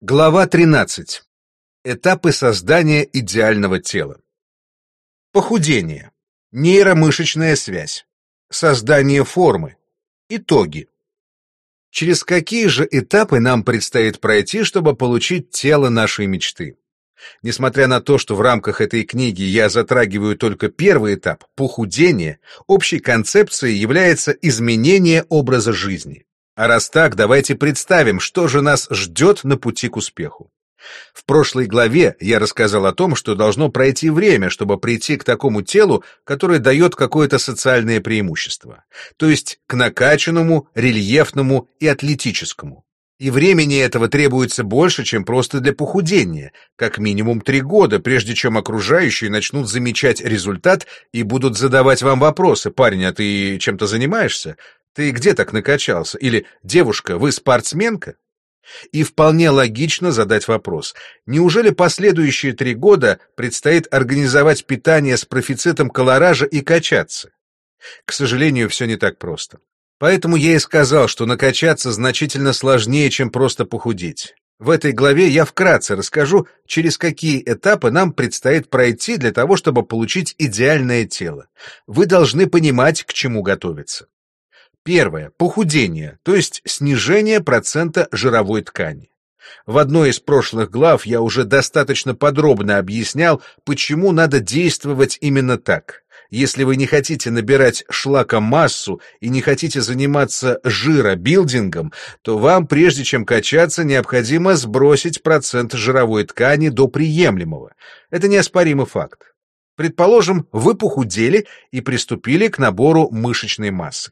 Глава 13. Этапы создания идеального тела. Похудение. Нейромышечная связь. Создание формы. Итоги. Через какие же этапы нам предстоит пройти, чтобы получить тело нашей мечты? Несмотря на то, что в рамках этой книги я затрагиваю только первый этап — похудение, общей концепцией является изменение образа жизни. А раз так, давайте представим, что же нас ждет на пути к успеху. В прошлой главе я рассказал о том, что должно пройти время, чтобы прийти к такому телу, которое дает какое-то социальное преимущество, то есть к накачанному, рельефному и атлетическому. И времени этого требуется больше, чем просто для похудения, как минимум 3 года, прежде чем окружающие начнут замечать результат и будут задавать вам вопросы: «Парень, а ты чем-то занимаешься? Ты где так накачался?» Или «Девушка, вы спортсменка?» И вполне логично задать вопрос: неужели последующие 3 года предстоит организовать питание с профицитом колоража и качаться? К сожалению, все не так просто. Поэтому я и сказал, что накачаться значительно сложнее, чем просто похудеть. В этой главе я вкратце расскажу, через какие этапы нам предстоит пройти для того, чтобы получить идеальное тело. Вы должны понимать, к чему готовиться. Первое. Похудение, то есть снижение процента жировой ткани. В одной из прошлых глав я уже достаточно подробно объяснял, почему надо действовать именно так. Если вы не хотите набирать шлакомассу и не хотите заниматься жиробилдингом, то вам, прежде чем качаться, необходимо сбросить процент жировой ткани до приемлемого. Это неоспоримый факт. Предположим, вы похудели и приступили к набору мышечной массы.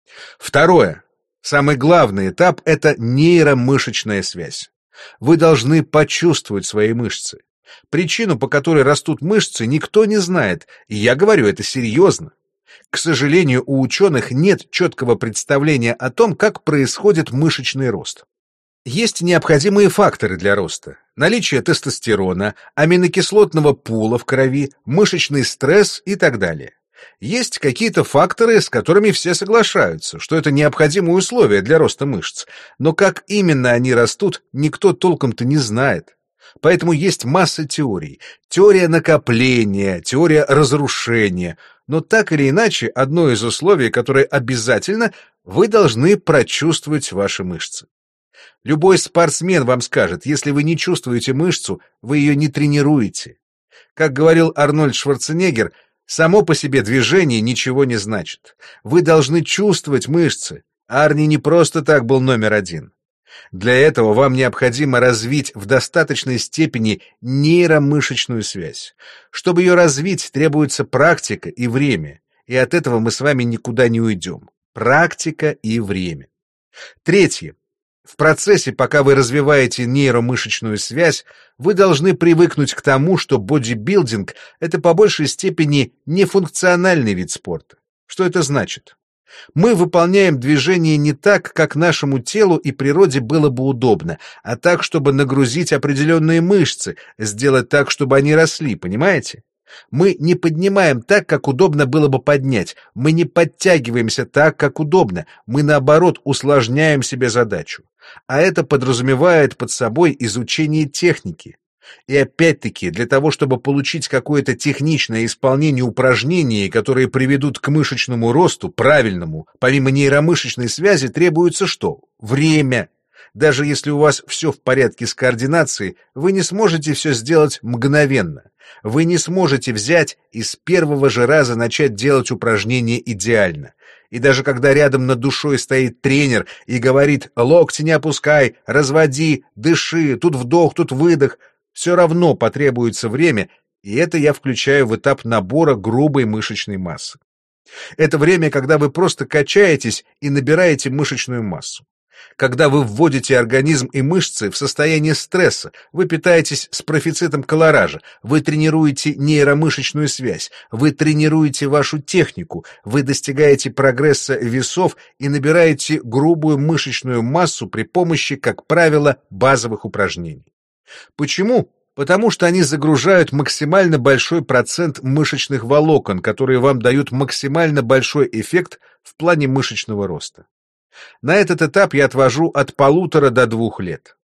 Второе. Самый главный этап — это нейромышечная связь. Вы должны почувствовать свои мышцы. Причину, по которой растут мышцы, никто не знает, и я говорю это серьезно. К сожалению, у ученых нет четкого представления о том, как происходит мышечный рост. Есть необходимые факторы для роста: наличие тестостерона, аминокислотного пула в крови, мышечный стресс и так далее. Есть какие-то факторы, с которыми все соглашаются, что это необходимые условия для роста мышц, но как именно они растут, никто толком-то не знает. Поэтому есть масса теорий. Теория накопления, теория разрушения. Но так или иначе, одно из условий, которое обязательно, вы должны прочувствовать ваши мышцы. Любой спортсмен вам скажет: если вы не чувствуете мышцу, вы ее не тренируете. Как говорил Арнольд Шварценеггер, само по себе движение ничего не значит. Вы должны чувствовать мышцы. Арни не просто так был номер 1. Для этого вам необходимо развить в достаточной степени нейромышечную связь. Чтобы ее развить, требуется практика и время, и от этого мы с вами никуда не уйдем. Практика и время. Третье. В процессе, пока вы развиваете нейромышечную связь, вы должны привыкнуть к тому, что бодибилдинг — это по большей степени нефункциональный вид спорта. Что это значит? Мы выполняем движение не так, как нашему телу и природе было бы удобно, а так, чтобы нагрузить определенные мышцы, сделать так, чтобы они росли, понимаете? Мы не поднимаем так, как удобно было бы поднять, мы не подтягиваемся так, как удобно, мы, наоборот, усложняем себе задачу. А это подразумевает под собой изучение техники. И опять-таки, для того, чтобы получить какое-то техничное исполнение упражнений, которые приведут к мышечному росту, правильному, помимо нейромышечной связи, требуется что? Время. Даже если у вас все в порядке с координацией, вы не сможете все сделать мгновенно. Вы не сможете взять и с первого же раза начать делать упражнения идеально. И даже когда рядом над душой стоит тренер и говорит: «Локти не опускай, разводи, дыши, тут вдох, тут выдох», все равно потребуется время, и это я включаю в этап набора грубой мышечной массы. Это время, когда вы просто качаетесь и набираете мышечную массу. Когда вы вводите организм и мышцы в состояние стресса, вы питаетесь с профицитом колоража, вы тренируете нейромышечную связь, вы тренируете вашу технику, вы достигаете прогресса весов и набираете грубую мышечную массу при помощи, как правило, базовых упражнений. Почему? Потому что они загружают максимально большой процент мышечных волокон, которые вам дают максимально большой эффект в плане мышечного роста. На этот этап я отвожу от 1,5 до 2 лет.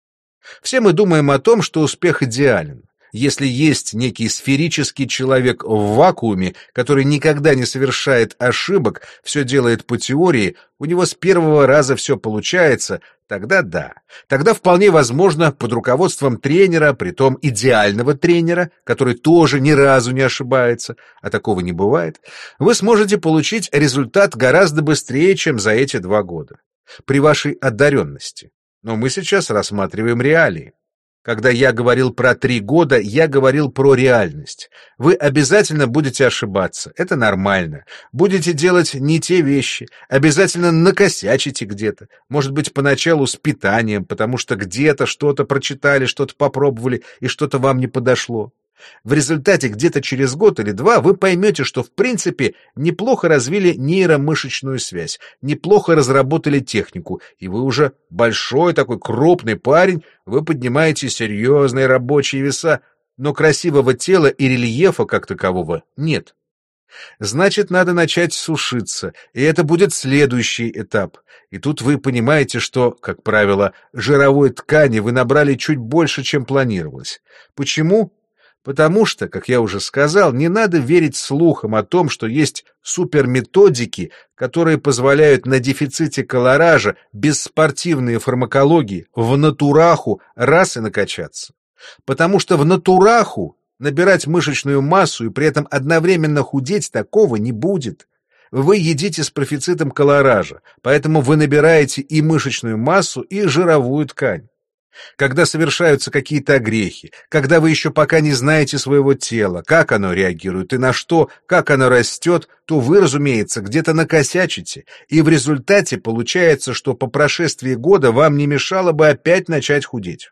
Все мы думаем о том, что успех идеален. Если есть некий сферический человек в вакууме, который никогда не совершает ошибок, все делает по теории, у него с первого раза все получается, тогда да. Тогда вполне возможно под руководством тренера, притом идеального тренера, который тоже ни разу не ошибается, а такого не бывает, вы сможете получить результат гораздо быстрее, чем за эти 2 года. При вашей одаренности. Но мы сейчас рассматриваем реалии. Когда я говорил про 3 года, я говорил про реальность. Вы обязательно будете ошибаться, это нормально. Будете делать не те вещи, обязательно накосячите где-то. Может быть, поначалу с питанием, потому что где-то что-то прочитали, что-то попробовали, и что-то вам не подошло. В результате где-то через год или 2 вы поймете, что в принципе неплохо развили нейромышечную связь, неплохо разработали технику, и вы уже большой такой крупный парень, вы поднимаете серьезные рабочие веса, но красивого тела и рельефа как такового нет. Значит, надо начать сушиться, и это будет следующий этап. И тут вы понимаете, что, как правило, жировой ткани вы набрали чуть больше, чем планировалось. Почему? Потому что, как я уже сказал, не надо верить слухам о том, что есть суперметодики, которые позволяют на дефиците колоража без спортивной фармакологии в натураху раз и накачаться. Потому что в натураху набирать мышечную массу и при этом одновременно худеть такого не будет. Вы едите с профицитом колоража, поэтому вы набираете и мышечную массу, и жировую ткань. Когда совершаются какие-то огрехи, когда вы еще пока не знаете своего тела, как оно реагирует и на что, как оно растет, то вы, разумеется, где-то накосячите, и в результате получается, что по прошествии года вам не мешало бы опять начать худеть.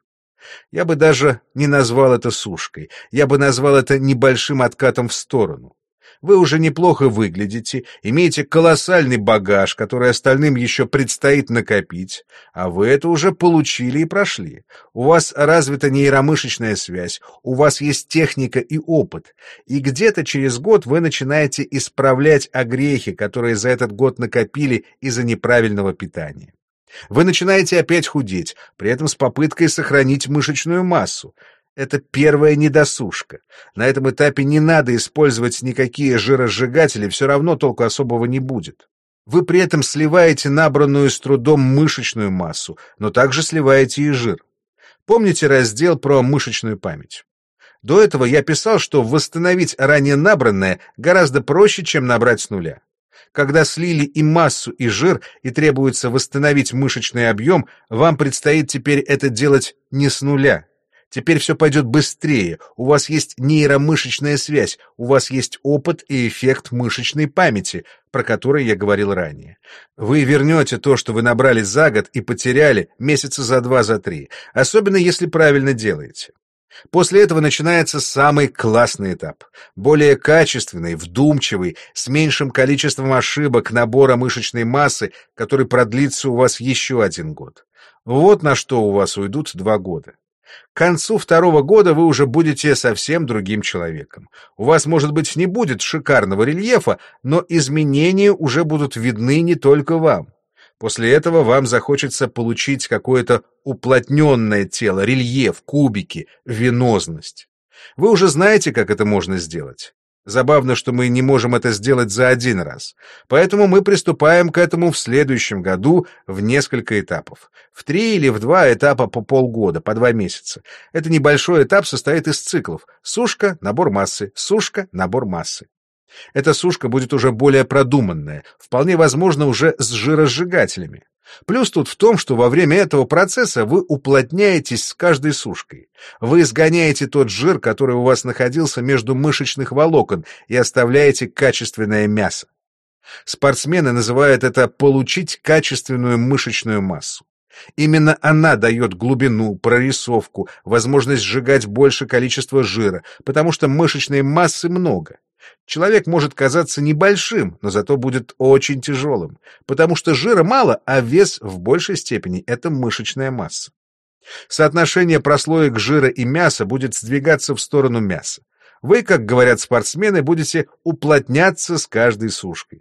Я бы даже не назвал это сушкой, я бы назвал это небольшим откатом в сторону. Вы уже неплохо выглядите, имеете колоссальный багаж, который остальным еще предстоит накопить, а вы это уже получили и прошли. У вас развита нейромышечная связь, у вас есть техника и опыт, и где-то через год вы начинаете исправлять огрехи, которые за этот год накопили из-за неправильного питания. Вы начинаете опять худеть, при этом с попыткой сохранить мышечную массу. Это первая недосушка. На этом этапе не надо использовать никакие жиросжигатели, все равно толку особого не будет. Вы при этом сливаете набранную с трудом мышечную массу, но также сливаете и жир. Помните раздел про мышечную память? До этого я писал, что восстановить ранее набранное гораздо проще, чем набрать с нуля. Когда слили и массу, и жир, и требуется восстановить мышечный объем, вам предстоит теперь это делать не с нуля. Теперь все пойдет быстрее, у вас есть нейромышечная связь, у вас есть опыт и эффект мышечной памяти, про который я говорил ранее. Вы вернете то, что вы набрали за год и потеряли месяца за 2, за 3, особенно если правильно делаете. После этого начинается самый классный этап, более качественный, вдумчивый, с меньшим количеством ошибок набора мышечной массы, который продлится у вас еще 1 год. Вот на что у вас уйдут 2 года. К концу 2-го года вы уже будете совсем другим человеком. У вас, может быть, не будет шикарного рельефа, но изменения уже будут видны не только вам. После этого вам захочется получить какое-то уплотненное тело, рельеф, кубики, венозность. Вы уже знаете, как это можно сделать. Забавно, что мы не можем это сделать за 1 раз. Поэтому мы приступаем к этому в следующем году в несколько этапов. В 3 или в 2 этапа по полгода, по 2 месяца. Это небольшой этап состоит из циклов. Сушка, набор массы, сушка, набор массы. Эта сушка будет уже более продуманная, вполне возможно уже с жиросжигателями. Плюс тут в том, что во время этого процесса вы уплотняетесь с каждой сушкой. Вы изгоняете тот жир, который у вас находился между мышечных волокон, и оставляете качественное мясо. Спортсмены называют это «получить качественную мышечную массу». Именно она дает глубину, прорисовку, возможность сжигать большее количество жира, потому что мышечной массы много. Человек может казаться небольшим, но зато будет очень тяжелым, потому что жира мало, а вес в большей степени — это мышечная масса. Соотношение прослоек жира и мяса будет сдвигаться в сторону мяса. Вы, как говорят спортсмены, будете уплотняться с каждой сушкой.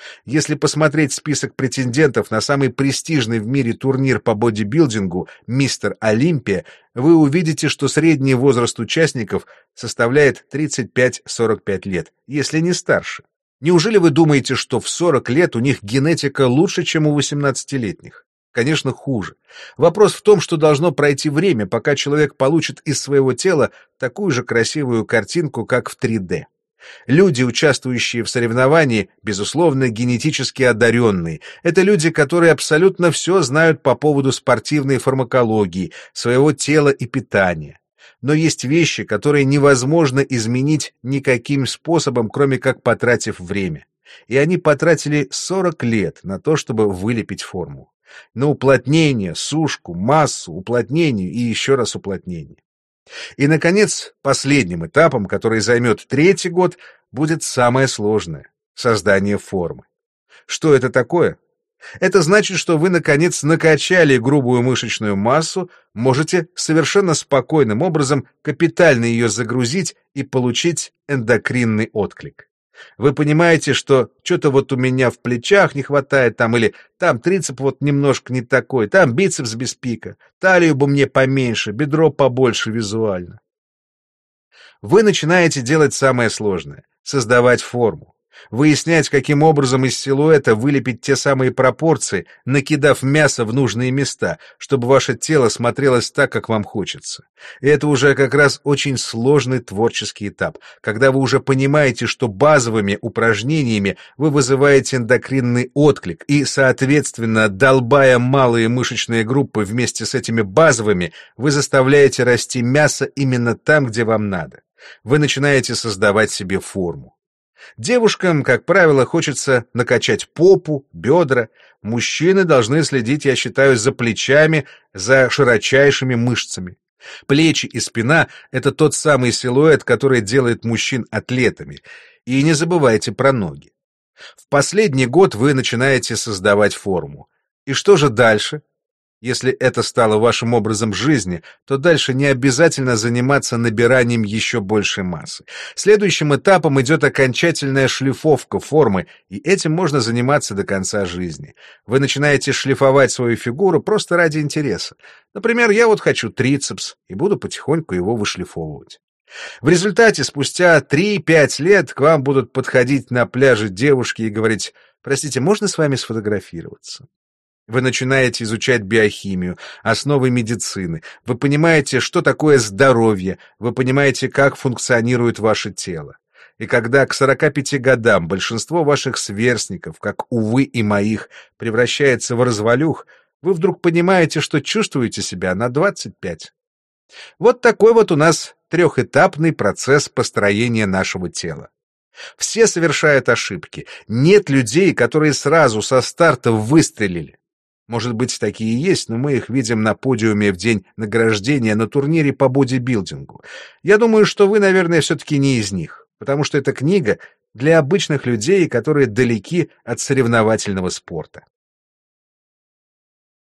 Если посмотреть список претендентов на самый престижный в мире турнир по бодибилдингу «Мистер Олимпия», вы увидите, что средний возраст участников составляет 35-45 лет, если не старше. Неужели вы думаете, что в 40 лет у них генетика лучше, чем у 18-летних? Конечно, хуже. Вопрос в том, что должно пройти время, пока человек получит из своего тела такую же красивую картинку, как в 3D. Люди, участвующие в соревновании, безусловно, генетически одаренные. Это люди, которые абсолютно все знают по поводу спортивной фармакологии, своего тела и питания. Но есть вещи, которые невозможно изменить никаким способом, кроме как потратив время. И они потратили 40 лет на то, чтобы вылепить форму. На уплотнение, сушку, массу, уплотнение и еще раз уплотнение. И, наконец, последним этапом, который займет 3-й год, будет самое сложное — создание формы. Что это такое? Это значит, что вы, наконец, накачали грубую мышечную массу, можете совершенно спокойным образом капитально ее загрузить и получить эндокринный отклик. Вы понимаете, что что-то вот у меня в плечах не хватает там, или там трицеп вот немножко не такой, там бицепс без пика, талию бы мне поменьше, бедро побольше визуально. Вы начинаете делать самое сложное — создавать форму. Выяснять, каким образом из силуэта вылепить те самые пропорции, накидав мясо в нужные места, чтобы ваше тело смотрелось так, как вам хочется. И это уже как раз очень сложный творческий этап, когда вы уже понимаете, что базовыми упражнениями вы вызываете эндокринный отклик, и, соответственно, долбая малые мышечные группы вместе с этими базовыми, вы заставляете расти мясо именно там, где вам надо. Вы начинаете создавать себе форму. Девушкам, как правило, хочется накачать попу, бедра. Мужчины должны следить, я считаю, за плечами, за широчайшими мышцами. Плечи и спина — это тот самый силуэт, который делает мужчин атлетами. И не забывайте про ноги. В последний год вы начинаете создавать форму. И что же дальше? Если это стало вашим образом жизни, то дальше не обязательно заниматься набиранием еще большей массы. Следующим этапом идет окончательная шлифовка формы, и этим можно заниматься до конца жизни. Вы начинаете шлифовать свою фигуру просто ради интереса. Например, я вот хочу трицепс, и буду потихоньку его вышлифовывать. В результате, спустя 3-5 лет, к вам будут подходить на пляже девушки и говорить: «Простите, можно с вами сфотографироваться?» Вы начинаете изучать биохимию, основы медицины, вы понимаете, что такое здоровье, вы понимаете, как функционирует ваше тело. И когда к 45 годам большинство ваших сверстников, как, увы, и моих, превращается в развалюх, вы вдруг понимаете, что чувствуете себя на 25. Вот такой вот у нас трехэтапный процесс построения нашего тела. Все совершают ошибки. Нет людей, которые сразу со старта выстрелили. Может быть, такие и есть, но мы их видим на подиуме в день награждения на турнире по бодибилдингу. Я думаю, что вы, наверное, все-таки не из них, потому что эта книга для обычных людей, которые далеки от соревновательного спорта.